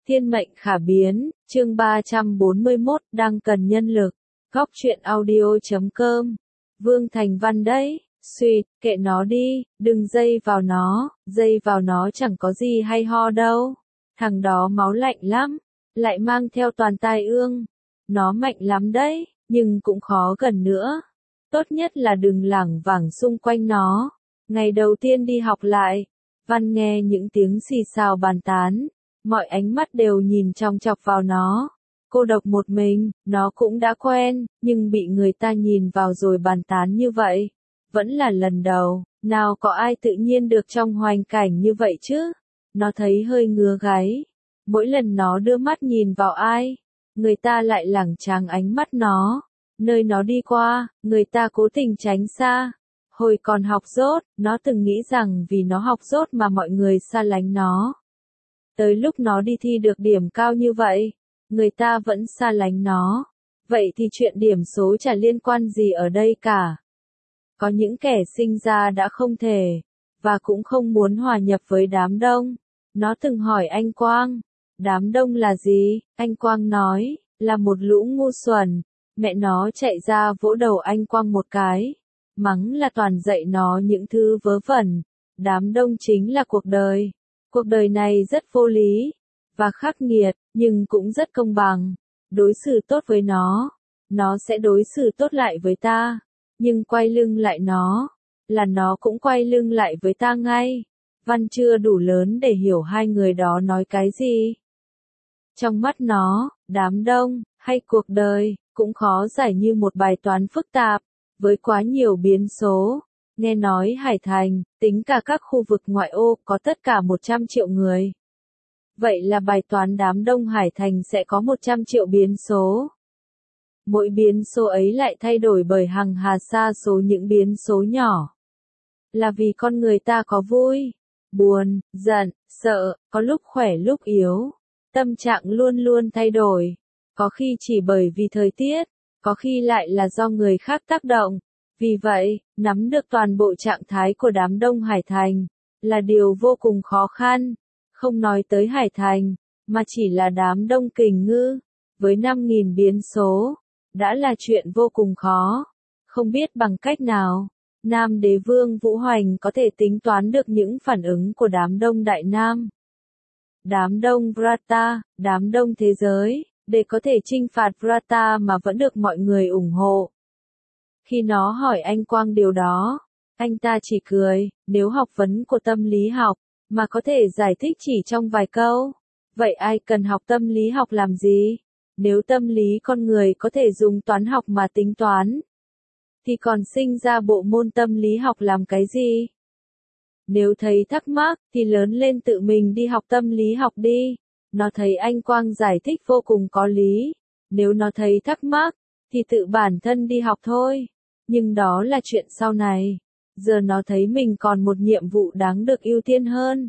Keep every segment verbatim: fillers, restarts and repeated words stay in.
Thiên mệnh khả biến, chương ba trăm bốn mươi mốt, đang cần nhân lực. Góc truyện audio chấm com. Vương Thành Văn đấy, xuyệt, kệ nó đi, đừng dây vào nó, dây vào nó chẳng có gì hay ho đâu. Thằng đó máu lạnh lắm, lại mang theo toàn tai ương. Nó mạnh lắm đấy, nhưng cũng khó gần nữa. Tốt nhất là đừng lảng vảng xung quanh nó. Ngày đầu tiên đi học lại, Văn nghe những tiếng xì xào bàn tán. Mọi ánh mắt đều nhìn chòng chọc vào nó. Cô độc một mình, nó cũng đã quen, nhưng bị người ta nhìn vào rồi bàn tán như vậy. Vẫn là lần đầu, nào có ai tự nhiên được trong hoàn cảnh như vậy chứ? Nó thấy hơi ngứa gáy. Mỗi lần nó đưa mắt nhìn vào ai, người ta lại lảng tránh ánh mắt nó. Nơi nó đi qua, người ta cố tình tránh xa. Hồi còn học dốt, nó từng nghĩ rằng vì nó học dốt mà mọi người xa lánh nó. Tới lúc nó đi thi được điểm cao như vậy, người ta vẫn xa lánh nó. Vậy thì chuyện điểm số chả liên quan gì ở đây cả. Có những kẻ sinh ra đã không thể, và cũng không muốn hòa nhập với đám đông. Nó từng hỏi anh Quang, đám đông là gì? Anh Quang nói, là một lũ ngu xuẩn. Mẹ nó chạy ra vỗ đầu anh Quang một cái. Mắng là toàn dạy nó những thứ vớ vẩn. Đám đông chính là cuộc đời. Cuộc đời này rất vô lý, và khắc nghiệt, nhưng cũng rất công bằng. Đối xử tốt với nó, nó sẽ đối xử tốt lại với ta. Nhưng quay lưng lại nó, là nó cũng quay lưng lại với ta ngay. Văn chưa đủ lớn để hiểu hai người đó nói cái gì. Trong mắt nó, đám đông, hay cuộc đời, cũng khó giải như một bài toán phức tạp, với quá nhiều biến số. Nghe nói Hải Thành, tính cả các khu vực ngoại ô có tất cả một trăm triệu người. Vậy là bài toán đám đông Hải Thành sẽ có một trăm triệu biến số. Mỗi biến số ấy lại thay đổi bởi hàng hà sa số những biến số nhỏ. Là vì con người ta có vui, buồn, giận, sợ, có lúc khỏe lúc yếu. Tâm trạng luôn luôn thay đổi. Có khi chỉ bởi vì thời tiết, có khi lại là do người khác tác động. Vì vậy, nắm được toàn bộ trạng thái của đám đông Hải Thành, là điều vô cùng khó khăn. Không nói tới Hải Thành, mà chỉ là đám đông Kình Ngư, với năm nghìn biến số, đã là chuyện vô cùng khó. Không biết bằng cách nào, Nam Đế Vương Vũ Hoành có thể tính toán được những phản ứng của đám đông Đại Nam. Đám đông Vrata, đám đông thế giới, để có thể chinh phạt Vrata mà vẫn được mọi người ủng hộ. Khi nó hỏi anh Quang điều đó, anh ta chỉ cười. Nếu học vấn của tâm lý học, mà có thể giải thích chỉ trong vài câu, vậy ai cần học tâm lý học làm gì? Nếu tâm lý con người có thể dùng toán học mà tính toán, thì còn sinh ra bộ môn tâm lý học làm cái gì? Nếu thấy thắc mắc, thì lớn lên tự mình đi học tâm lý học đi. Nó thấy anh Quang giải thích vô cùng có lý. Nếu nó thấy thắc mắc, thì tự bản thân đi học thôi. Nhưng đó là chuyện sau này. Giờ nó thấy mình còn một nhiệm vụ đáng được ưu tiên hơn.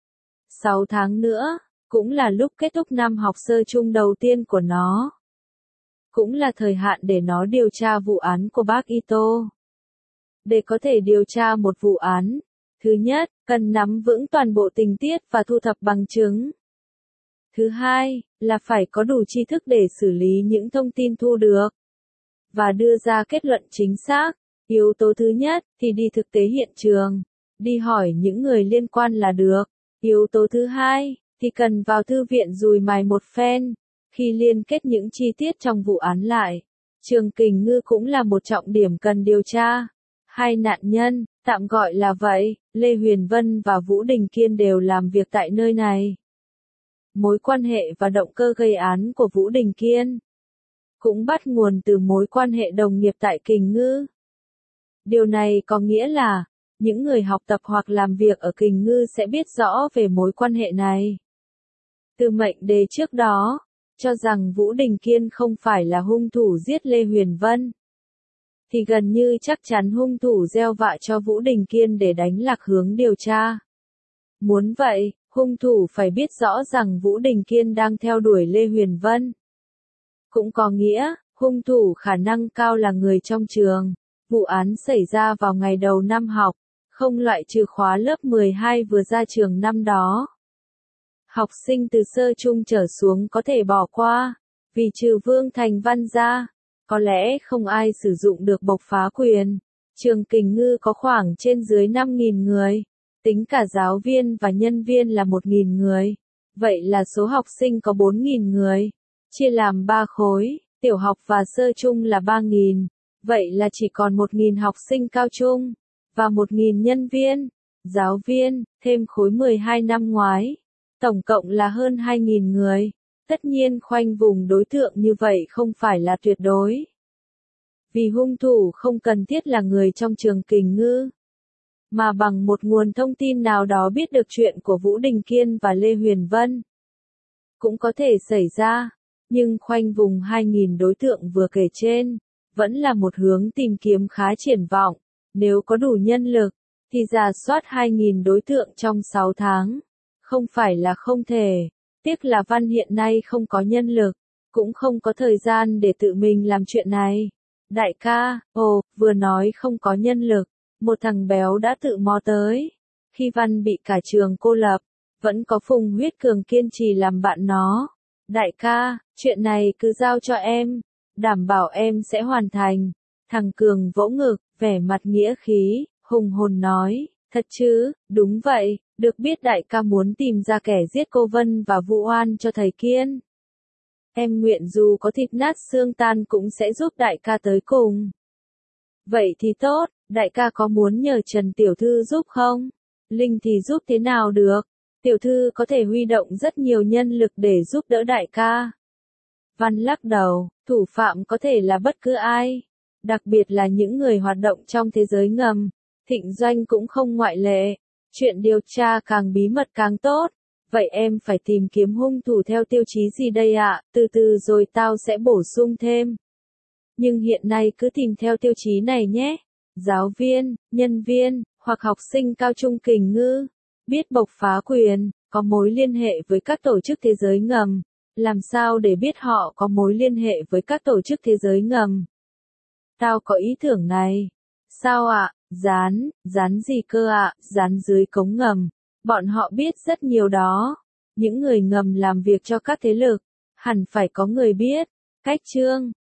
Sáu tháng nữa, cũng là lúc kết thúc năm học sơ chung đầu tiên của nó. Cũng là thời hạn để nó điều tra vụ án của bác Ito. Để có thể điều tra một vụ án, thứ nhất, cần nắm vững toàn bộ tình tiết và thu thập bằng chứng. Thứ hai, là phải có đủ tri thức để xử lý những thông tin thu được và đưa ra kết luận chính xác. Yếu tố thứ nhất thì đi thực tế hiện trường, đi hỏi những người liên quan là được. Yếu tố thứ hai thì cần vào thư viện dùi mài một phen. Khi liên kết những chi tiết trong vụ án lại, trường Kình Ngư cũng là một trọng điểm cần điều tra. Hai nạn nhân, tạm gọi là vậy, Lê Huyền Vân và Vũ Đình Kiên đều làm việc tại nơi này. Mối quan hệ và động cơ gây án của Vũ Đình Kiên cũng bắt nguồn từ mối quan hệ đồng nghiệp tại Kình Ngư. Điều này có nghĩa là, những người học tập hoặc làm việc ở Kình Ngư sẽ biết rõ về mối quan hệ này. Từ mệnh đề trước đó, cho rằng Vũ Đình Kiên không phải là hung thủ giết Lê Huyền Vân, thì gần như chắc chắn hung thủ gieo vạ cho Vũ Đình Kiên để đánh lạc hướng điều tra. Muốn vậy, hung thủ phải biết rõ rằng Vũ Đình Kiên đang theo đuổi Lê Huyền Vân. Cũng có nghĩa, hung thủ khả năng cao là người trong trường. Vụ án xảy ra vào ngày đầu năm học, không loại trừ khóa lớp mười hai vừa ra trường năm đó. Học sinh từ sơ trung trở xuống có thể bỏ qua, vì trừ Vương Thành Văn ra, có lẽ không ai sử dụng được bộc phá quyền. Trường Kình Ngư có khoảng trên dưới năm nghìn người, tính cả giáo viên và nhân viên là một nghìn người. Vậy là số học sinh có bốn nghìn người, chia làm ba khối, tiểu học và sơ trung là ba nghìn. Vậy là chỉ còn một nghìn học sinh cao trung, và một nghìn nhân viên, giáo viên, thêm khối mười hai năm ngoái. Tổng cộng là hơn hai nghìn người. Tất nhiên khoanh vùng đối tượng như vậy không phải là tuyệt đối. Vì hung thủ không cần thiết là người trong trường Kình Ngư, mà bằng một nguồn thông tin nào đó biết được chuyện của Vũ Đình Kiên và Lê Huyền Vân. Cũng có thể xảy ra, nhưng khoanh vùng hai nghìn đối tượng vừa kể trên, vẫn là một hướng tìm kiếm khá triển vọng. Nếu có đủ nhân lực, thì rà soát hai nghìn đối tượng trong sáu tháng. Không phải là không thể. Tiếc là Văn hiện nay không có nhân lực, cũng không có thời gian để tự mình làm chuyện này. Đại ca, ồ, vừa nói không có nhân lực, một thằng béo đã tự mò tới. Khi Văn bị cả trường cô lập, vẫn có Phùng Huyết Cường kiên trì làm bạn nó. Đại ca, chuyện này cứ giao cho em, đảm bảo em sẽ hoàn thành. Thằng Cường vỗ ngực, vẻ mặt nghĩa khí, hùng hồn nói, thật chứ, đúng vậy, được biết đại ca muốn tìm ra kẻ giết cô Vân và vụ oan cho thầy Kiên. Em nguyện dù có thịt nát xương tan cũng sẽ giúp đại ca tới cùng. Vậy thì tốt, đại ca có muốn nhờ Trần Tiểu Thư giúp không? Linh thì giúp thế nào được? Tiểu Thư có thể huy động rất nhiều nhân lực để giúp đỡ đại ca. Văn lắc đầu, thủ phạm có thể là bất cứ ai, đặc biệt là những người hoạt động trong thế giới ngầm. Thịnh Doanh cũng không ngoại lệ. Chuyện điều tra càng bí mật càng tốt. Vậy em phải tìm kiếm hung thủ theo tiêu chí gì đây ạ? Từ từ rồi tao sẽ bổ sung thêm. Nhưng hiện nay cứ tìm theo tiêu chí này nhé. Giáo viên, nhân viên, hoặc học sinh cao trung Kình Ngư, biết bộc phá quyền, có mối liên hệ với các tổ chức thế giới ngầm. Làm sao để biết họ có mối liên hệ với các tổ chức thế giới ngầm? Tao có ý tưởng này. Sao ạ? Dán, dán gì cơ ạ? Dán dưới cống ngầm. Bọn họ biết rất nhiều đó. Những người ngầm làm việc cho các thế lực, hẳn phải có người biết. Cách chương